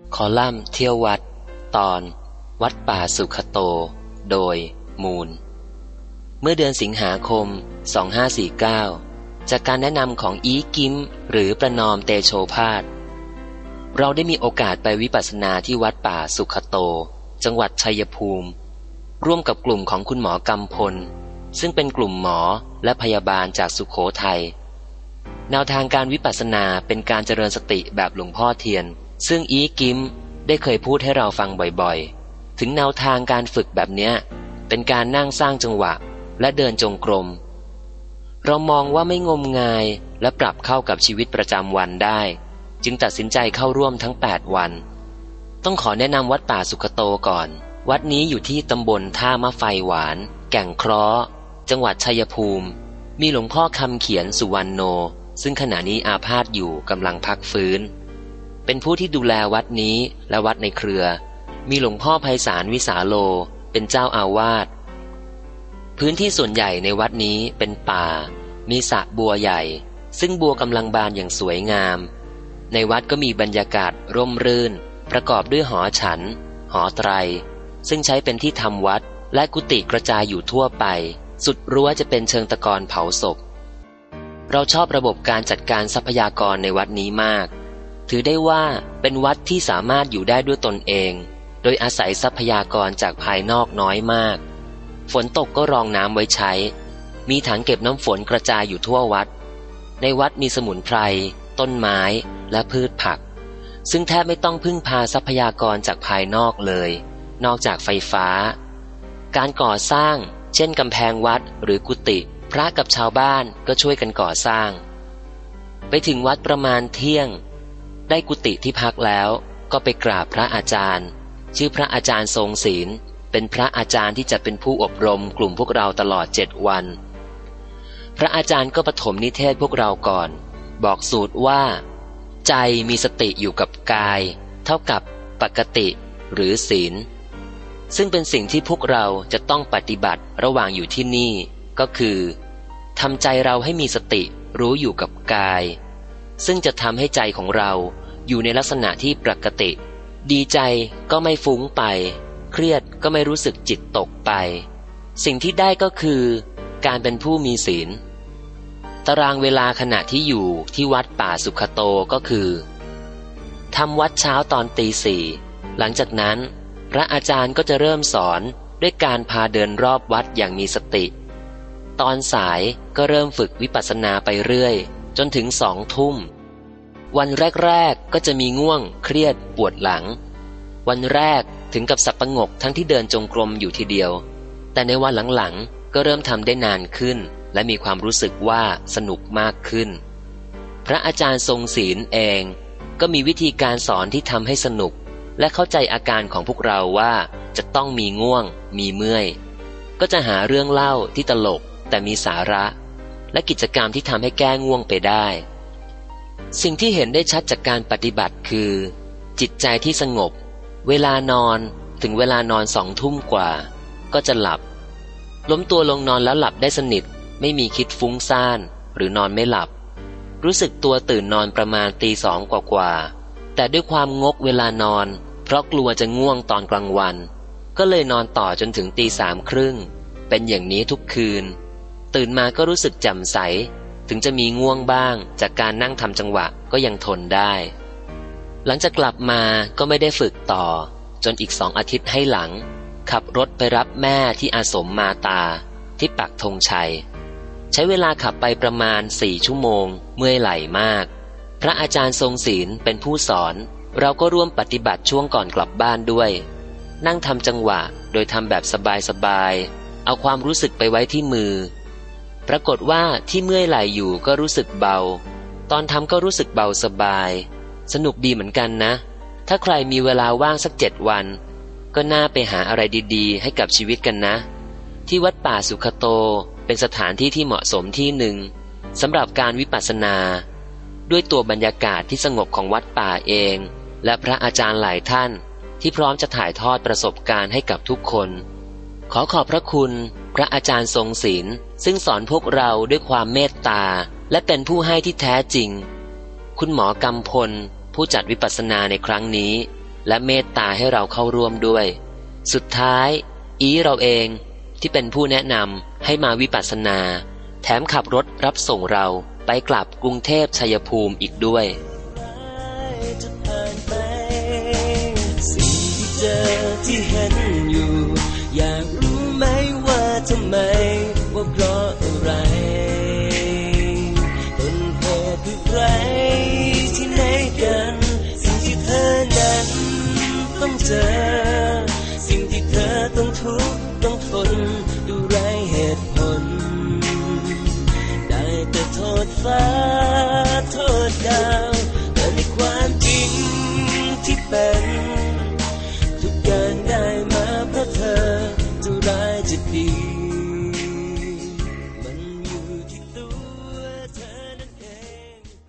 คอลัมน์เที่ยววัดตอนวัดป่าสุขโตโดยมูลเมื่อเดือนสิงหาคม2549จากการแนะนำของอีกิมหรือประนอมเตโชภาสเราได้มีโอกาสไปวิปัสสนาที่วัดป่าสุขโตจังหวัดชัยภูมิร่วมกับกลุ่มของคุณหมอกำพลซึ่งเป็นกลุ่มหมอและพยาบาลจากสุโขทัยแนวทางการวิปัสสนาเป็นการเจริญสติแบบหลวงพ่อเทียนซึ่งอีกิมได้เคยพูดให้เราฟังบ่อยๆถึงแนวทางการฝึกแบบเนี้ยเป็นการนั่งสร้างจังหวะและเดินจงกรมเรามองว่าไม่งมงายและปรับเข้ากับชีวิตประจำวันได้จึงตัดสินใจเข้าร่วมทั้ง8วันต้องขอแนะนำวัดป่าสุขโตก่อนวัดนี้อยู่ที่ตำบลท่ามะไฟหวานแก่งเคราะห์จังหวัดชัยภูมิมีหลวงพ่อคำเขียนสุวรรณโนซึ่งขณะนี้อาพาธอยู่กำลังพักฟื้นเป็นผู้ที่ดูแลวัดนี้และวัดในเครือมีหลวงพ่อไพศาลวิสาโลเป็นเจ้าอาวาสพื้นที่ส่วนใหญ่ในวัดนี้เป็นป่ามีสระบัวใหญ่ซึ่งบัวกำลังบานอย่างสวยงามในวัดก็มีบรรยากาศร่มรื่นประกอบด้วยหอฉันหอไตรซึ่งใช้เป็นที่ทำวัดและกุฏิกระจายอยู่ทั่วไปสุดรั้วจะเป็นเชิงตะกอนเผาศพเราชอบระบบการจัดการทรัพยากรในวัดนี้มากถือได้ว่าเป็นวัดที่สามารถอยู่ได้ด้วยตนเองโดยอาศัยทรัพยากรจากภายนอกน้อยมากฝนตกก็รองน้ำไว้ใช้มีถังเก็บน้ำฝนกระจายอยู่ทั่ววัดในวัดมีสมุนไพรต้นไม้และพืชผักซึ่งแทบไม่ต้องพึ่งพาทรัพยากรจากภายนอกเลยนอกจากไฟฟ้าการก่อสร้างเช่นกำแพงวัดหรือกุฏิพระกับชาวบ้านก็ช่วยกันก่อสร้างไปถึงวัดประมาณเที่ยงได้กุฏิที่พักแล้วก็ไปกราบพระอาจารย์ชื่อพระอาจารย์ทรงศีลเป็นพระอาจารย์ที่จะเป็นผู้อบรมกลุ่มพวกเราตลอด7วันพระอาจารย์ก็ปฐมนิเทศพวกเราก่อนบอกสูตรว่าใจมีสติอยู่กับกายเท่ากับปกติหรือศีลซึ่งเป็นสิ่งที่พวกเราจะต้องปฏิบัติระหว่างอยู่ที่นี่ก็คือทำใจเราให้มีสติรู้อยู่กับกายซึ่งจะทำให้ใจของเราอยู่ในลักษณะที่ปกติดีใจก็ไม่ฟุ้งไปเครียดก็ไม่รู้สึกจิตตกไปสิ่งที่ได้ก็คือการเป็นผู้มีศีลตารางเวลาขณะที่อยู่ที่วัดป่าสุขโตก็คือทำวัดเช้าตอนตี 4หลังจากนั้นพระอาจารย์ก็จะเริ่มสอนด้วยการพาเดินรอบวัดอย่างมีสติตอนสายก็เริ่มฝึกวิปัสสนาไปเรื่อยจนถึง2 ทุ่มวันแรกๆก็จะมีง่วงเครียดปวดหลังวันแรกถึงกับสับประงกทั้งที่เดินจงกรมอยู่ทีเดียวแต่ในวันหลังๆก็เริ่มทำได้นานขึ้นและมีความรู้สึกว่าสนุกมากขึ้นพระอาจารย์ทรงศีลเองก็มีวิธีการสอนที่ทำให้สนุกและเข้าใจอาการของพวกเราว่าจะต้องมีง่วงมีเมื่อยก็จะหาเรื่องเล่าที่ตลกแต่มีสาระและกิจกรรมที่ทำให้แก้ง่วงไปได้สิ่งที่เห็นได้ชัดจากการปฏิบัติคือจิตใจที่สงบเวลานอนถึงเวลานอน2 ทุ่มกว่าก็จะหลับล้มตัวลงนอนแล้วหลับได้สนิทไม่มีคิดฟุ้งซ่านหรือนอนไม่หลับรู้สึกตัวตื่นนอนประมาณตี 2กว่าแต่ด้วยความงกเวลานอนเพราะกลัวจะง่วงตอนกลางวันก็เลยนอนต่อจนถึงตี 3:30เป็นอย่างนี้ทุกคืนตื่นมาก็รู้สึกแจ่มใสถึงจะมีง่วงบ้างจากการนั่งทำจังหวะก็ยังทนได้หลังจากกลับมาก็ไม่ได้ฝึกต่อจนอีก2 อาทิตย์ให้หลังขับรถไปรับแม่ที่อาสมมาตาที่ปักธงชัยใช้เวลาขับไปประมาณ4 ชั่วโมงเมื่อยไหล่มากพระอาจารย์ทรงศีลเป็นผู้สอนเราก็ร่วมปฏิบัติช่วงก่อนกลับบ้านด้วยนั่งทำจังหวะโดยทำแบบสบายๆเอาความรู้สึกไปไว้ที่มือปรากฏว่าที่เมื่อยไหล่อยู่ก็รู้สึกเบาตอนทำก็รู้สึกเบาสบายสนุกดีเหมือนกันนะถ้าใครมีเวลาว่างสัก7 วันก็น่าไปหาอะไรดีๆให้กับชีวิตกันนะที่วัดป่าสุขโตเป็นสถานที่ที่เหมาะสมที่หนึ่งสำหรับการวิปัสสนาด้วยตัวบรรยากาศที่สงบของวัดป่าเองและพระอาจารย์หลายท่านที่พร้อมจะถ่ายทอดประสบการณ์ให้กับทุกคนขอขอบพระคุณพระอาจารย์ทรงศีลซึ่งสอนพวกเราด้วยความเมตตาและเป็นผู้ให้ที่แท้จริงคุณหมอกำพลผู้จัดวิปัสสนาในครั้งนี้และเมตตาให้เราเข้าร่วมด้วยสุดท้ายเราเองที่เป็นผู้แนะนำให้มาวิปัสสนาแถมขับรถรับส่งเราไปกลับกรุงเทพชัยภูมิอีกด้วยสิ่งที่เจอที่เห็นอยู่อยากรู้ไหมว่าทำไมว่าเพราะอะไรต้นเหตุคือใครที่ไหนกันสิ่งที่เธอนั้นต้องเจอสิ่งที่เธอต้องทุกข์ต้องทนดูไร้เหตุผลได้แต่โทษฟ้า